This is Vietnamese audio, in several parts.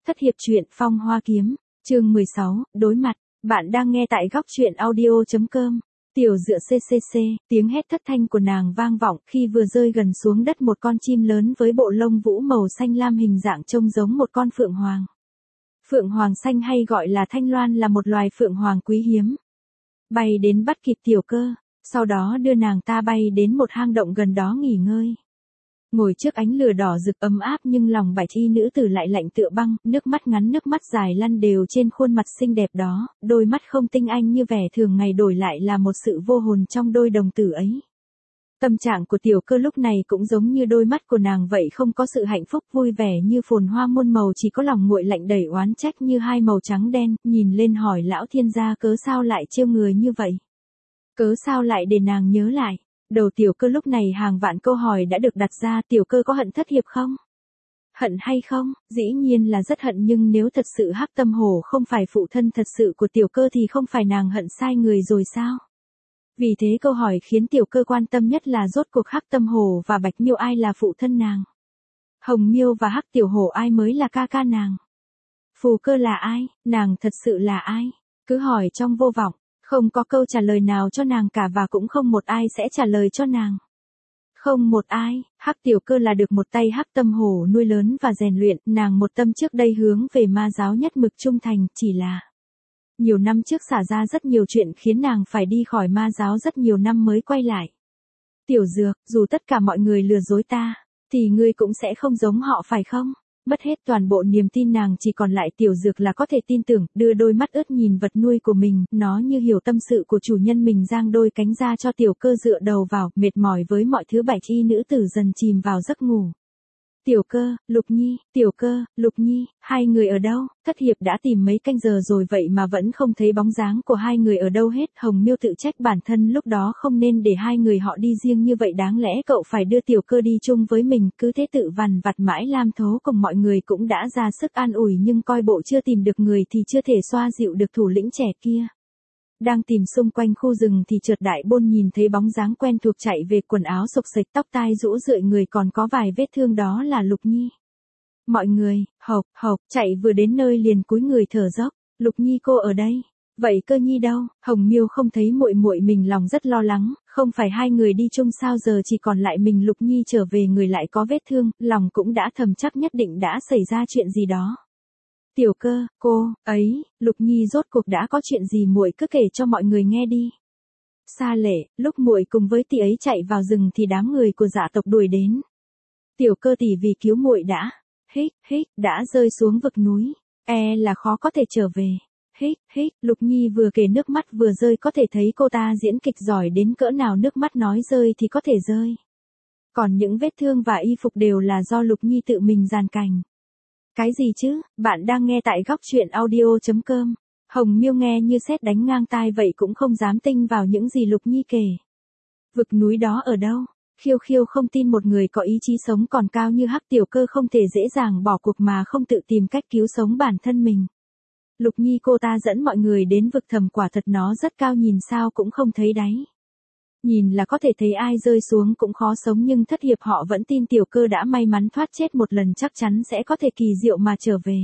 Thất hiệp truyện Phong Hoa Kiếm, chương 16, đối mặt. Bạn đang nghe tại góc truyện audio.com. Tiểu Dựa CCC, tiếng hét thất thanh của nàng vang vọng khi vừa rơi gần xuống đất một con chim lớn với bộ lông vũ màu xanh lam hình dạng trông giống một con phượng hoàng. Phượng hoàng xanh hay gọi là thanh loan là một loài phượng hoàng quý hiếm. Bay đến bắt kịp Tiểu Cơ, sau đó đưa nàng ta bay đến một hang động gần đó nghỉ ngơi. Ngồi trước ánh lửa đỏ rực ấm áp nhưng lòng bạch y nữ tử lại lạnh tựa băng, nước mắt ngắn nước mắt dài lăn đều trên khuôn mặt xinh đẹp đó, đôi mắt không tinh anh như vẻ thường ngày đổi lại là một sự vô hồn trong đôi đồng tử ấy. Tâm trạng của Tiểu Cơ lúc này cũng giống như đôi mắt của nàng vậy, không có sự hạnh phúc vui vẻ như phồn hoa muôn màu, chỉ có lòng nguội lạnh đầy oán trách như hai màu trắng đen, nhìn lên hỏi lão thiên gia cớ sao lại trêu người như vậy? Cớ sao lại để nàng nhớ lại? Đầu Tiểu Cơ lúc này hàng vạn câu hỏi đã được đặt ra. Tiểu Cơ có hận thất hiệp không? Hận hay không? Dĩ nhiên là rất hận, nhưng nếu thật sự Hắc Tâm Hổ không phải phụ thân thật sự của Tiểu Cơ thì không phải nàng hận sai người rồi sao? Vì thế câu hỏi khiến Tiểu Cơ quan tâm nhất là rốt cuộc Hắc Tâm Hổ và Bạch Miêu ai là phụ thân nàng? Hồng Miêu và Hắc Tiểu Hổ ai mới là ca ca nàng? Phù Cơ là ai? Nàng thật sự là ai? Cứ hỏi trong vô vọng. Không có câu trả lời nào cho nàng cả và cũng không một ai sẽ trả lời cho nàng. Không một ai. Hắc Tiểu Cơ là được một tay Hắc Tâm Hổ nuôi lớn và rèn luyện, nàng một tâm trước đây hướng về ma giáo nhất mực trung thành, chỉ là nhiều năm trước xả ra rất nhiều chuyện khiến nàng phải đi khỏi ma giáo rất nhiều năm mới quay lại. Tiểu Dược, dù tất cả mọi người lừa dối ta, thì ngươi cũng sẽ không giống họ phải không? Mất hết toàn bộ niềm tin, nàng chỉ còn lại Tiểu Dược là có thể tin tưởng, đưa đôi mắt ướt nhìn vật nuôi của mình, nó như hiểu tâm sự của chủ nhân mình, giang đôi cánh ra cho Tiểu Cơ dựa đầu vào, mệt mỏi với mọi thứ. Bạch y nữ tử dần chìm vào giấc ngủ. Tiểu Cơ, Lục Nhi, Tiểu Cơ, Lục Nhi, hai người ở đâu? Thất hiệp đã tìm mấy canh giờ rồi vậy mà vẫn không thấy bóng dáng của hai người ở đâu hết. Hồng Miêu tự trách bản thân lúc đó không nên để hai người họ đi riêng như vậy, đáng lẽ cậu phải đưa Tiểu Cơ đi chung với mình, cứ thế tự vằn vặt mãi. Lam Thố cùng mọi người cũng đã ra sức an ủi nhưng coi bộ chưa tìm được người thì chưa thể xoa dịu được thủ lĩnh trẻ kia. Đang tìm xung quanh khu rừng thì chợt Đại Bôn nhìn thấy bóng dáng quen thuộc chạy về, quần áo xộc xệch, tóc tai rũ rượi, người còn có vài vết thương, đó là Lục Nhi. Mọi người, hộc, hộc, chạy vừa đến nơi liền cúi người thở dốc. Lục Nhi cô ở đây. Vậy Cơ Nhi đâu? Hồng Miêu không thấy muội muội mình lòng rất lo lắng, không phải hai người đi chung sao, giờ chỉ còn lại mình. Lục Nhi trở về, người lại có vết thương, lòng cũng đã thầm chắc nhất định đã xảy ra chuyện gì đó. Tiểu Cơ, cô ấy, Lục Nhi rốt cuộc đã có chuyện gì, muội cứ kể cho mọi người nghe đi. Sa Lệ, lúc muội cùng với tỷ ấy chạy vào rừng thì đám người của Dạ tộc đuổi đến. Tiểu Cơ tỷ vì cứu muội đã đã rơi xuống vực núi, là khó có thể trở về. Lục Nhi vừa kể nước mắt vừa rơi, có thể thấy cô ta diễn kịch giỏi đến cỡ nào, nước mắt nói rơi thì có thể rơi. Còn những vết thương và y phục đều là do Lục Nhi tự mình dàn cảnh. Cái gì chứ? Bạn đang nghe tại góc truyện audio.com. Hồng Miêu nghe như sét đánh ngang tai vậy, cũng không dám tin vào những gì Lục Nhi kể. Vực núi đó ở đâu? Khiêu Khiêu không tin một người có ý chí sống còn cao như Hắc Tiểu Cơ không thể dễ dàng bỏ cuộc mà không tự tìm cách cứu sống bản thân mình. Lục Nhi cô ta dẫn mọi người đến vực thẳm, quả thật nó rất cao, nhìn sao cũng không thấy đáy. Nhìn là có thể thấy ai rơi xuống cũng khó sống, nhưng thất hiệp họ vẫn tin Tiểu Cơ đã may mắn thoát chết một lần chắc chắn sẽ có thể kỳ diệu mà trở về.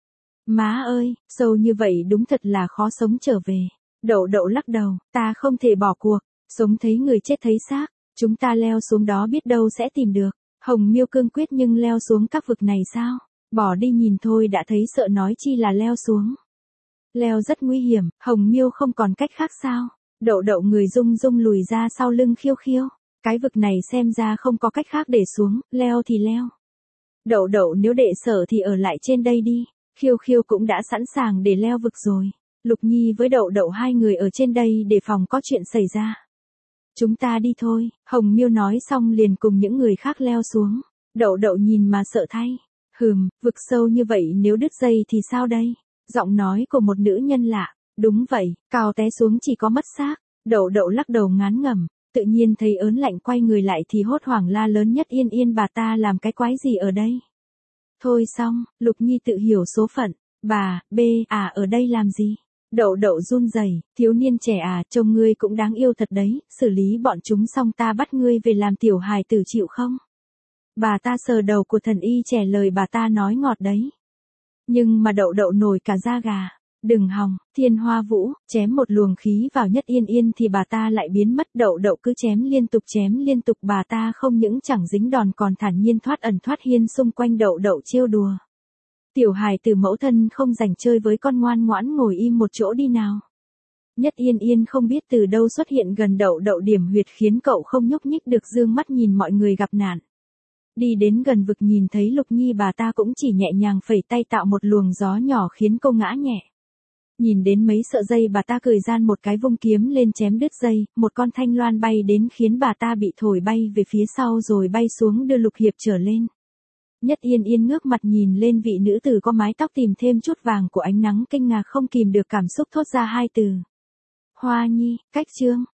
Má ơi, sâu như vậy đúng thật là khó sống trở về. Đậu Đậu lắc đầu, ta không thể bỏ cuộc, sống thấy người chết thấy xác, chúng ta leo xuống đó biết đâu sẽ tìm được. Hồng Miêu cương quyết, nhưng leo xuống các vực này sao? Bỏ đi nhìn thôi đã thấy sợ, nói chi là leo xuống. Leo rất nguy hiểm, Hồng Miêu không còn cách khác sao? Đậu Đậu người rung rung lùi ra sau lưng Khiêu Khiêu. Cái vực này xem ra không có cách khác để xuống, leo thì leo. Đậu Đậu nếu đệ sợ thì ở lại trên đây đi. Khiêu Khiêu cũng đã sẵn sàng để leo vực rồi. Lục Nhi với Đậu Đậu hai người ở trên đây để phòng có chuyện xảy ra. Chúng ta đi thôi, Hồng Miêu nói xong liền cùng những người khác leo xuống. Đậu Đậu nhìn mà sợ thay. Vực sâu như vậy nếu đứt dây thì sao đây? Giọng nói của một nữ nhân lạ. Đúng vậy, cao té xuống chỉ có mất xác. Đậu Đậu lắc đầu ngán ngẩm, tự nhiên thấy ớn lạnh, quay người lại thì hốt hoảng la lớn, Nhất Yên Yên bà ta làm cái quái gì ở đây? Thôi xong, Lục Nhi tự hiểu số phận. Bà, ở đây làm gì? Đậu Đậu run rẩy, thiếu niên trẻ trông ngươi cũng đáng yêu thật đấy, xử lý bọn chúng xong ta bắt ngươi về làm tiểu hài tử chịu không? Bà ta sờ đầu của thần y trẻ, lời bà ta nói ngọt đấy. Nhưng mà đậu đậu nổi cả da gà. Đừng hòng, Thiên Hoa Vũ, chém một luồng khí vào Nhất Yên Yên thì bà ta lại biến mất, đậu đậu cứ chém liên tục, bà ta không những chẳng dính đòn còn thản nhiên thoát ẩn thoát hiên xung quanh đậu đậu trêu đùa. Tiểu hài từ mẫu thân không rảnh chơi với con, ngoan ngoãn ngồi im một chỗ đi nào. Nhất Yên Yên không biết từ đâu xuất hiện gần đậu đậu điểm huyệt khiến cậu không nhúc nhích được, dương mắt nhìn mọi người gặp nạn. Đi đến gần vực nhìn thấy Lục Nhi, bà ta cũng chỉ nhẹ nhàng phẩy tay tạo một luồng gió nhỏ khiến cô ngã nhẹ. Nhìn đến mấy sợi dây bà ta cười gian một cái vung kiếm lên chém đứt dây, một con thanh loan bay đến khiến bà ta bị thổi bay về phía sau rồi bay xuống đưa Lục Hiệp trở lên. Nhất Yên Yên ngước mặt nhìn lên vị nữ tử có mái tóc tìm thêm chút vàng của ánh nắng, kinh ngạc không kìm được cảm xúc thốt ra hai từ. Hoa Nhi, cách chương.